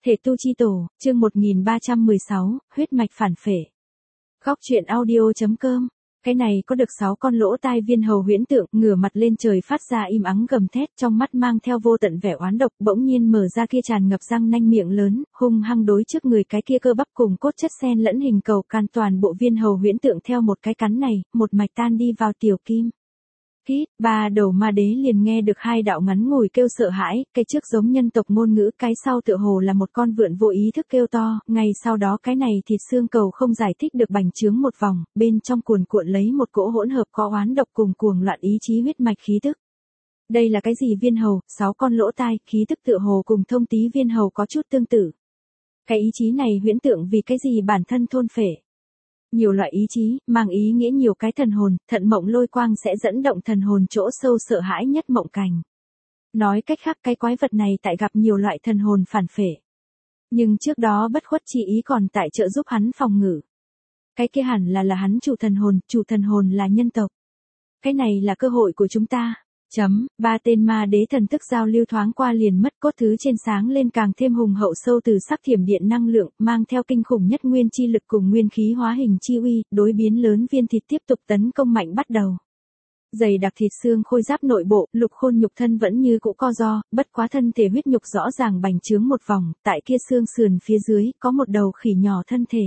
Thể tu chi tổ, chương 1316, huyết mạch phản phệ. Góc truyện audio.com. Cái này có được 6 con lỗ tai viên hầu huyễn tượng, ngửa mặt lên trời phát ra im ắng gầm thét, trong mắt mang theo vô tận vẻ oán độc, bỗng nhiên mở ra kia tràn ngập răng nanh miệng lớn, hung hăng đối trước người cái kia cơ bắp cùng cốt chất xen lẫn hình cầu can toàn bộ viên hầu huyễn tượng theo một cái cắn này, một mạch tan đi vào tiểu kim. Hít, ba đầu ma đế liền nghe được hai đạo ngắn ngủi kêu sợ hãi, cái trước giống nhân tộc ngôn ngữ, cái sau tựa hồ là một con vượn vô ý thức kêu to, ngay sau đó cái này thịt xương cầu không giải thích được bành trướng một vòng, bên trong cuồn cuộn lấy một cỗ hỗn hợp có oán độc cùng cuồng loạn ý chí huyết mạch khí tức. Đây là cái gì viên hầu, 6 con lỗ tai, khí tức tựa hồ cùng thông tí viên hầu có chút tương tự. Cái ý chí này huyễn tượng vì cái gì bản thân thôn phệ. Nhiều loại ý chí, mang ý nghĩa nhiều cái thần hồn, thận mộng lôi quang sẽ dẫn động thần hồn chỗ sâu sợ hãi nhất mộng cảnh. Nói cách khác cái quái vật này tại gặp nhiều loại thần hồn phản phệ. Nhưng trước đó bất khuất chi ý còn tại trợ giúp hắn phòng ngự. Cái kia hẳn là hắn chủ thần hồn là nhân tộc. Cái này là cơ hội của chúng ta. Ba tên ma đế thần thức giao lưu thoáng qua liền mất, cốt thứ trên sáng lên càng thêm hùng hậu sâu từ sắc thiểm điện năng lượng, mang theo kinh khủng nhất nguyên chi lực cùng nguyên khí hóa hình chi uy, đối biến lớn viên thịt tiếp tục tấn công mạnh bắt đầu. Dày đặc thịt xương khôi giáp nội bộ, Lục Khôn nhục thân vẫn như cũ co ro, bất quá thân thể huyết nhục rõ ràng bành trướng một vòng, tại kia xương sườn phía dưới, có một đầu khỉ nhỏ thân thể.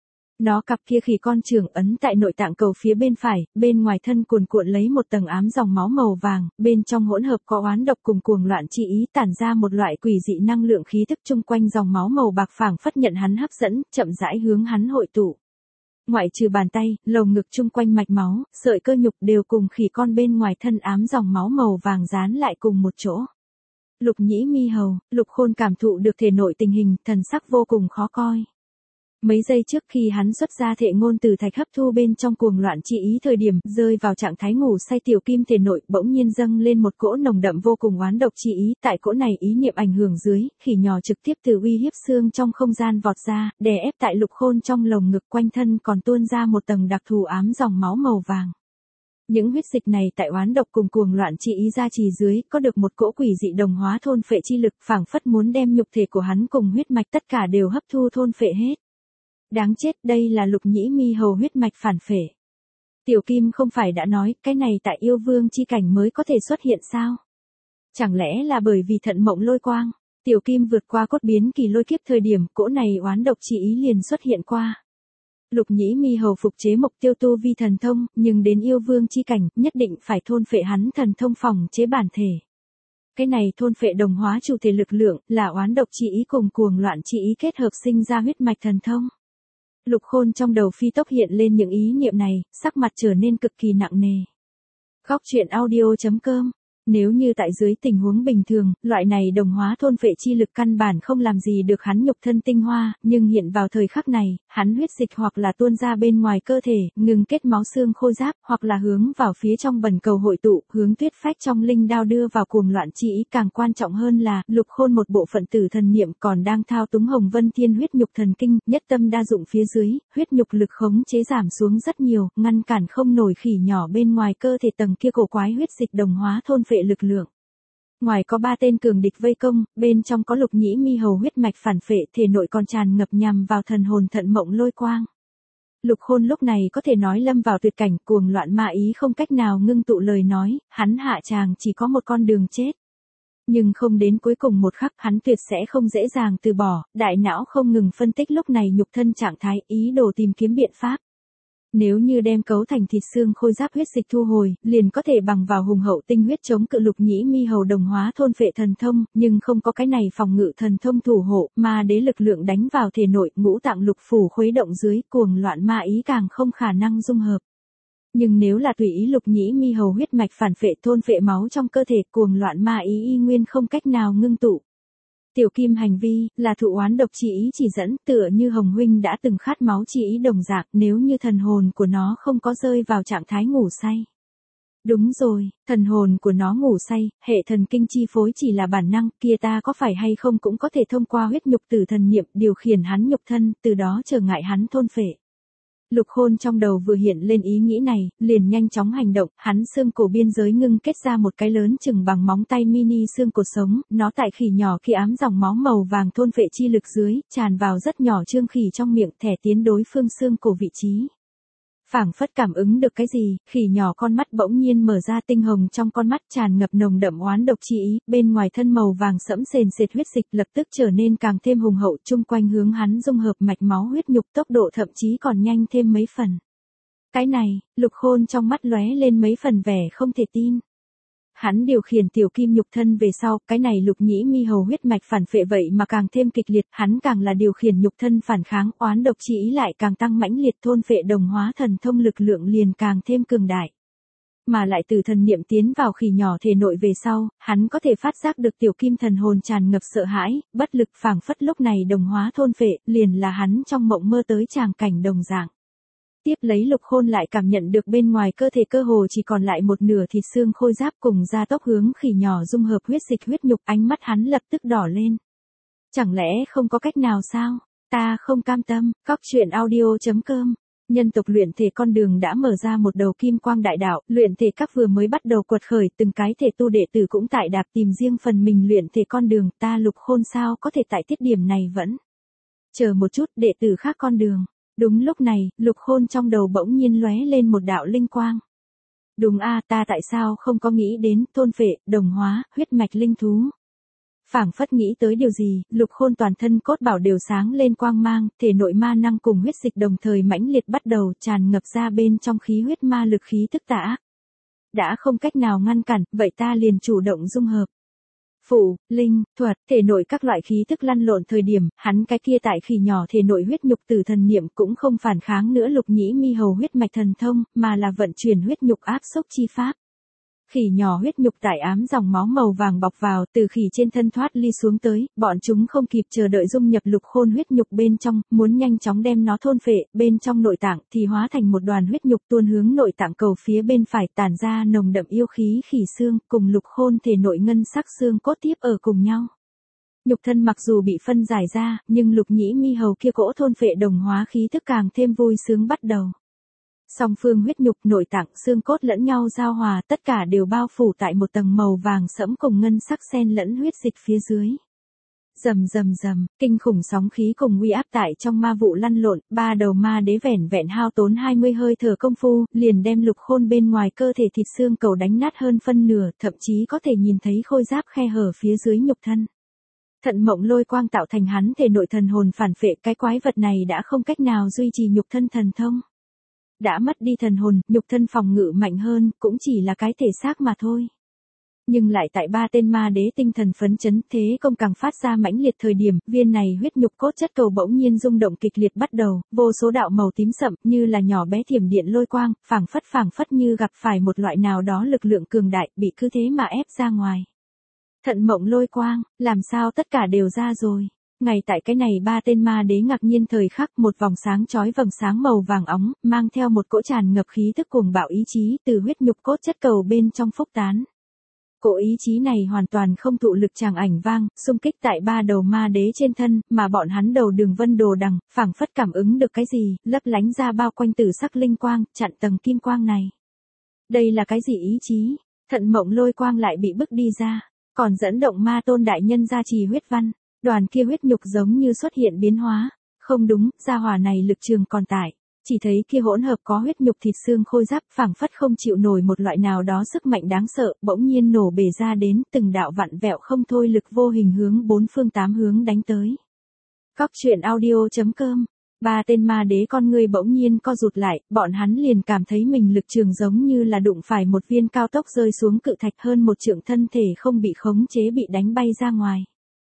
Nó cặp kia khỉ con trường ấn tại nội tạng cầu phía bên phải, bên ngoài thân cuồn cuộn lấy một tầng ám dòng máu màu vàng, bên trong hỗn hợp có oán độc cùng cuồng loạn chi ý tản ra một loại quỷ dị năng lượng khí tức chung quanh dòng máu màu bạc phảng phất nhận hắn hấp dẫn, chậm rãi hướng hắn hội tụ. Ngoại trừ bàn tay, lồng ngực chung quanh mạch máu, sợi cơ nhục đều cùng khỉ con bên ngoài thân ám dòng máu màu vàng dán lại cùng một chỗ. Lục Nhĩ Mi Hầu, Lục Khôn cảm thụ được thể nội tình hình, thần sắc vô cùng khó coi. Mấy giây trước khi hắn xuất ra thệ ngôn từ thạch hấp thu bên trong cuồng loạn chi ý thời điểm, rơi vào trạng thái ngủ say tiểu kim thể nội bỗng nhiên dâng lên một cỗ nồng đậm vô cùng oán độc chi ý, tại cỗ này ý niệm ảnh hưởng dưới, khỉ nhỏ trực tiếp từ uy hiếp xương trong không gian vọt ra, đè ép tại Lục Khôn trong lồng ngực, quanh thân còn tuôn ra một tầng đặc thù ám dòng máu màu vàng. Những huyết dịch này tại oán độc cùng cuồng loạn chi ý gia trì dưới, có được một cỗ quỷ dị đồng hóa thôn phệ chi lực, phảng phất muốn đem nhục thể của hắn cùng huyết mạch tất cả đều hấp thu thôn phệ hết. Đáng chết, đây là Lục Nhĩ Mi Hầu huyết mạch phản phệ. Tiểu Kim không phải đã nói, cái này tại yêu vương chi cảnh mới có thể xuất hiện sao? Chẳng lẽ là bởi vì thận mộng lôi quang? Tiểu Kim vượt qua cốt biến kỳ lôi kiếp thời điểm, cỗ này oán độc chi ý liền xuất hiện qua. Lục Nhĩ Mi Hầu phục chế mục tiêu tu vi thần thông, nhưng đến yêu vương chi cảnh, nhất định phải thôn phệ hắn thần thông phòng chế bản thể. Cái này thôn phệ đồng hóa chủ thể lực lượng, là oán độc chi ý cùng cuồng loạn chi ý kết hợp sinh ra huyết mạch thần thông. Lục Khôn trong đầu phi tốc hiện lên những ý niệm này, sắc mặt trở nên cực kỳ nặng nề. Góc truyện audio.com. Nếu như tại dưới tình huống bình thường, loại này đồng hóa thôn phệ chi lực căn bản không làm gì được hắn nhục thân tinh hoa, nhưng hiện vào thời khắc này, hắn huyết dịch hoặc là tuôn ra bên ngoài cơ thể, ngừng kết máu xương khô giáp, hoặc là hướng vào phía trong bần cầu hội tụ, hướng tuyết phách trong linh đao đưa vào cuồng loạn chi ý. Càng quan trọng hơn là, Lục Khôn một bộ phận tử thần niệm còn đang thao túng Hồng Vân Thiên huyết nhục thần kinh, nhất tâm đa dụng phía dưới, huyết nhục lực khống chế giảm xuống rất nhiều, ngăn cản không nổi khỉ nhỏ bên ngoài cơ thể tầng kia cổ quái huyết dịch đồng hóa thôn phệ lực lượng. Ngoài có 3 tên cường địch vây công, bên trong có Lục Nhĩ Mi Hầu huyết mạch phản phệ, thể nội còn tràn ngập nhằm vào thần hồn thận mộng lôi quang. Lục Khôn lúc này có thể nói lâm vào tuyệt cảnh, cuồng loạn ma ý không cách nào ngưng tụ lời nói, hắn hạ tràng chỉ có một con đường chết. Nhưng không đến cuối cùng một khắc, hắn tuyệt sẽ không dễ dàng từ bỏ, đại não không ngừng phân tích lúc này nhục thân trạng thái, ý đồ tìm kiếm biện pháp. Nếu như đem cấu thành thịt xương khôi giáp huyết dịch thu hồi, liền có thể bằng vào hùng hậu tinh huyết chống cự Lục Nhĩ Mi Hầu đồng hóa thôn phệ thần thông, nhưng không có cái này phòng ngự thần thông thủ hộ, ma đế lực lượng đánh vào thể nội, ngũ tạng lục phủ khuấy động dưới, cuồng loạn ma ý càng không khả năng dung hợp. Nhưng nếu là tùy ý Lục Nhĩ Mi Hầu huyết mạch phản phệ thôn phệ máu trong cơ thể, cuồng loạn ma ý y nguyên không cách nào ngưng tụ. Tiểu Kim hành vi, là thụ oán độc chi ý chỉ dẫn, tựa như Hồng Huynh đã từng khát máu chi ý đồng dạng, nếu như thần hồn của nó không có rơi vào trạng thái ngủ say. Đúng rồi, thần hồn của nó ngủ say, hệ thần kinh chi phối chỉ là bản năng, kia ta có phải hay không cũng có thể thông qua huyết nhục tử thần niệm điều khiển hắn nhục thân, từ đó trở ngại hắn thôn phệ. Lục Khôn trong đầu vừa hiện lên ý nghĩ này, liền nhanh chóng hành động, hắn xương cổ biên giới ngưng kết ra một cái lớn chừng bằng móng tay mini xương cột sống, nó tại khỉ nhỏ khi ám dòng máu màu vàng thôn phệ chi lực dưới, tràn vào rất nhỏ trương khỉ trong miệng thẻ tiến đối phương xương cổ vị trí. Phảng phất cảm ứng được cái gì, khỉ nhỏ con mắt bỗng nhiên mở ra, tinh hồng trong con mắt tràn ngập nồng đậm oán độc chi ý, bên ngoài thân màu vàng sẫm sền sệt huyết dịch lập tức trở nên càng thêm hùng hậu, chung quanh hướng hắn dung hợp mạch máu huyết nhục, tốc độ thậm chí còn nhanh thêm mấy phần. Cái này, Lục Khôn trong mắt lóe lên mấy phần vẻ không thể tin. Hắn điều khiển tiểu kim nhục thân về sau, cái này Lục Nhĩ Mi hầu huyết mạch phản phệ vậy mà càng thêm kịch liệt, hắn càng là điều khiển nhục thân phản kháng, oán độc chi ý lại càng tăng mãnh liệt, thôn phệ đồng hóa thần thông lực lượng liền càng thêm cường đại. Mà lại từ thần niệm tiến vào khỉ nhỏ thể nội về sau, hắn có thể phát giác được tiểu kim thần hồn tràn ngập sợ hãi, bất lực, phảng phất lúc này đồng hóa thôn phệ, liền là hắn trong mộng mơ tới tràng cảnh đồng dạng. Tiếp lấy Lục Khôn lại cảm nhận được bên ngoài cơ thể cơ hồ chỉ còn lại một nửa thịt xương khôi giáp, cùng gia tốc hướng khỉ nhỏ dung hợp huyết dịch huyết nhục, ánh mắt hắn lập tức đỏ lên. Chẳng lẽ không có cách nào sao? Ta không cam tâm. Cóc.audio.com. Nhân tộc luyện thể con đường đã mở ra một đầu kim quang đại đạo, luyện thể các vừa mới bắt đầu quật khởi, từng cái thể tu đệ tử cũng tại đạp tìm riêng phần mình luyện thể con đường, ta Lục Khôn sao có thể tại tiết điểm này vẫn chờ một chút, đệ tử khác con đường. Đúng lúc này, Lục Khôn trong đầu bỗng nhiên lóe lên một đạo linh quang. Đúng a, ta tại sao không có nghĩ đến thôn phệ, đồng hóa, huyết mạch linh thú. Phảng phất nghĩ tới điều gì, Lục Khôn toàn thân cốt bảo đều sáng lên quang mang, thể nội ma năng cùng huyết dịch đồng thời mãnh liệt bắt đầu tràn ngập ra bên trong khí huyết ma lực khí tức tà ác. Đã không cách nào ngăn cản, vậy ta liền chủ động dung hợp. Phụ, linh, thuật, thể nội các loại khí tức lăn lộn thời điểm, hắn cái kia tại khỉ nhỏ thể nội huyết nhục từ thần niệm cũng không phản kháng nữa Lục Nhĩ Mi hầu huyết mạch thần thông, mà là vận chuyển huyết nhục áp xúc chi pháp. Khỉ nhỏ huyết nhục tải ám dòng máu màu vàng bọc vào, từ khỉ trên thân thoát ly xuống tới, bọn chúng không kịp chờ đợi dung nhập Lục Khôn huyết nhục bên trong, muốn nhanh chóng đem nó thôn phệ, bên trong nội tạng thì hóa thành một đoàn huyết nhục tuôn hướng nội tạng cầu phía bên phải, tản ra nồng đậm yêu khí khỉ xương, cùng Lục Khôn thể nội ngân sắc xương cốt tiếp ở cùng nhau. Nhục thân mặc dù bị phân giải ra, nhưng Lục Nhĩ Mi hầu kia cỗ thôn phệ đồng hóa khí tức càng thêm vui sướng bắt đầu. Song phương huyết nhục, nội tạng, xương cốt lẫn nhau giao hòa, tất cả đều bao phủ tại một tầng màu vàng sẫm cùng ngân sắc xen lẫn huyết dịch phía dưới. Rầm rầm rầm, kinh khủng sóng khí cùng uy áp tại trong ma vụ lăn lộn, ba đầu ma đế vẻn vẹn hao tốn 20 hơi thở công phu, liền đem Lục Khôn bên ngoài cơ thể thịt xương cầu đánh nát hơn phân nửa, thậm chí có thể nhìn thấy khôi giáp khe hở phía dưới nhục thân. Thận mộng lôi quang tạo thành hắn thể nội thần hồn phản phệ, cái quái vật này đã không cách nào duy trì nhục thân thần thông. Đã mất đi thần hồn, nhục thân phòng ngự mạnh hơn, cũng chỉ là cái thể xác mà thôi. Nhưng lại tại ba tên ma đế tinh thần phấn chấn, thế công càng phát ra mãnh liệt thời điểm, viên này huyết nhục cốt chất cầu bỗng nhiên rung động kịch liệt bắt đầu, vô số đạo màu tím sậm như là nhỏ bé thiểm điện lôi quang, phảng phất như gặp phải một loại nào đó lực lượng cường đại, bị cứ thế mà ép ra ngoài. Thận mộng lôi quang, làm sao tất cả đều ra rồi. Ngay tại cái này ba tên ma đế ngạc nhiên thời khắc, một vòng sáng chói vầng sáng màu vàng óng, mang theo một cỗ tràn ngập khí thức cuồng bạo ý chí từ huyết nhục cốt chất cầu bên trong phúc tán. Cỗ ý chí này hoàn toàn không thụ lực tràng ảnh vang, xung kích tại ba đầu ma đế trên thân, mà bọn hắn đầu đường vân đồ đằng, phảng phất cảm ứng được cái gì, lấp lánh ra bao quanh tử sắc linh quang, chặn tầng kim quang này. Đây là cái gì ý chí? Thận mộng lôi quang lại bị bức đi ra, còn dẫn động ma tôn đại nhân gia trì huyết văn. Đoàn kia huyết nhục giống như xuất hiện biến hóa. Không đúng, gia hỏa này lực trường còn tại. Chỉ thấy kia hỗn hợp có huyết nhục thịt xương khôi giáp, phảng phất không chịu nổi một loại nào đó sức mạnh đáng sợ, bỗng nhiên nổ bể ra đến, từng đạo vặn vẹo không thôi lực vô hình hướng bốn phương tám hướng đánh tới. Cóc.audio.com. Ba tên ma đế con người bỗng nhiên co rụt lại, bọn hắn liền cảm thấy mình lực trường giống như là đụng phải một viên cao tốc rơi xuống cự thạch, hơn một trượng thân thể không bị khống chế bị đánh bay ra ngoài.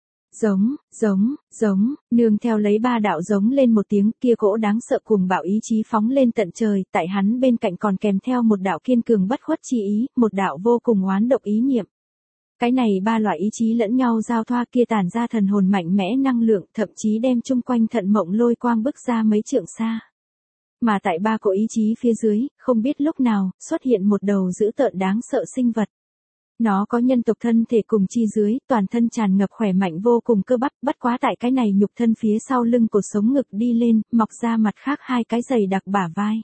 Giống, nương theo lấy ba đạo giống lên một tiếng, kia cỗ đáng sợ cuồng bạo ý chí phóng lên tận trời, tại hắn bên cạnh còn kèm theo một đạo kiên cường bất khuất chi ý, một đạo vô cùng oán độc ý niệm. Cái này ba loại ý chí lẫn nhau giao thoa, kia tản ra thần hồn mạnh mẽ năng lượng, thậm chí đem chung quanh thận mộng lôi quang bức ra mấy trượng xa. Mà tại ba cỗ ý chí phía dưới, không biết lúc nào, xuất hiện một đầu dữ tợn đáng sợ sinh vật. Nó có nhân tộc thân thể cùng chi dưới, toàn thân tràn ngập khỏe mạnh vô cùng cơ bắp, bất quá tại cái này nhục thân phía sau lưng cột sống ngực đi lên, mọc ra mặt khác hai cái dày đặc bả vai.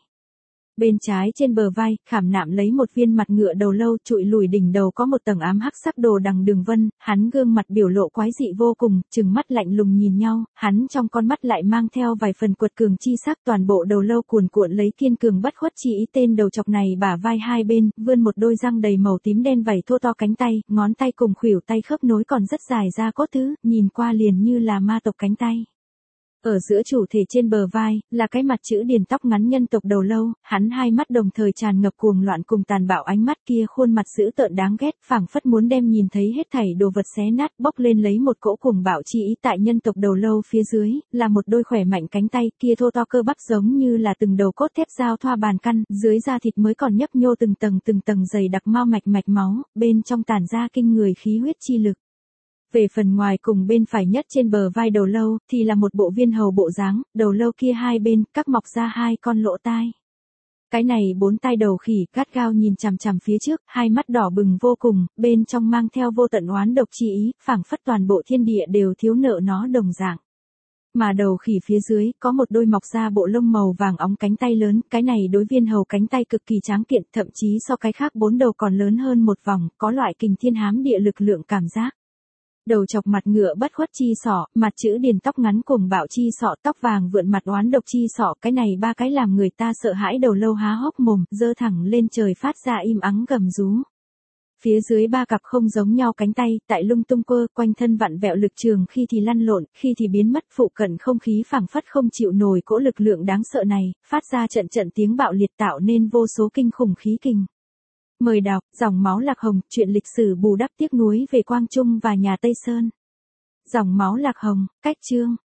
Bên trái trên bờ vai, khảm nạm lấy một viên mặt ngựa đầu lâu, trụi lùi đỉnh đầu có một tầng ám hắc sắc đồ đằng đường vân, hắn gương mặt biểu lộ quái dị vô cùng, trừng mắt lạnh lùng nhìn nhau, hắn trong con mắt lại mang theo vài phần quật cường chi sắc, toàn bộ đầu lâu cuồn cuộn lấy kiên cường bất khuất chi ý. Tên đầu chọc này bả vai hai bên, vươn một đôi răng đầy màu tím đen vảy thô to cánh tay, ngón tay cùng khuỷu tay khớp nối còn rất dài ra cốt thứ, nhìn qua liền như là ma tộc cánh tay. Ở giữa chủ thể trên bờ vai, là cái mặt chữ điền tóc ngắn nhân tộc đầu lâu, hắn hai mắt đồng thời tràn ngập cuồng loạn cùng tàn bạo ánh mắt kia khuôn mặt dữ tợn đáng ghét, phảng phất muốn đem nhìn thấy hết thảy đồ vật xé nát, bốc lên lấy một cỗ cuồng bạo chi ý. Tại nhân tộc đầu lâu phía dưới, là một đôi khỏe mạnh cánh tay kia thô to cơ bắp giống như là từng đầu cốt thép giao thoa bàn căn, dưới da thịt mới còn nhấp nhô từng tầng dày đặc mao mạch máu, bên trong tản ra kinh người khí huyết chi lực. Về phần ngoài cùng bên phải nhất trên bờ vai đầu lâu, thì là một bộ viên hầu bộ dáng, đầu lâu kia hai bên, các mọc ra hai con lỗ tai. Cái này bốn tai đầu khỉ cát gao nhìn chằm chằm phía trước, hai mắt đỏ bừng vô cùng, bên trong mang theo vô tận oán độc chi ý, phảng phất toàn bộ thiên địa đều thiếu nợ nó đồng dạng. Mà đầu khỉ phía dưới, có một đôi mọc ra bộ lông màu vàng óng cánh tay lớn, cái này đối viên hầu cánh tay cực kỳ tráng kiện, thậm chí so cái khác bốn đầu còn lớn hơn một vòng, có loại kình thiên hám địa lực lượng cảm giác. Đầu chọc mặt ngựa bất khuất chi sọ, mặt chữ điền tóc ngắn cuồng bạo chi sọ, tóc vàng vượn mặt oán độc chi sọ, cái này ba cái làm người ta sợ hãi đầu lâu há hốc mồm, giơ thẳng lên trời phát ra im ắng gầm rú. Phía dưới ba cặp không giống nhau cánh tay, tại lung tung quơ, quanh thân vặn vẹo lực trường, khi thì lăn lộn, khi thì biến mất, phụ cận không khí phảng phất không chịu nổi cỗ lực lượng đáng sợ này, phát ra trận tiếng bạo liệt tạo nên vô số kinh khủng khí kình. Mời đọc, Dòng máu lạc hồng, truyện lịch sử bù đắp tiếc nuối về Quang Trung và nhà Tây Sơn. Dòng máu lạc hồng, cách chương.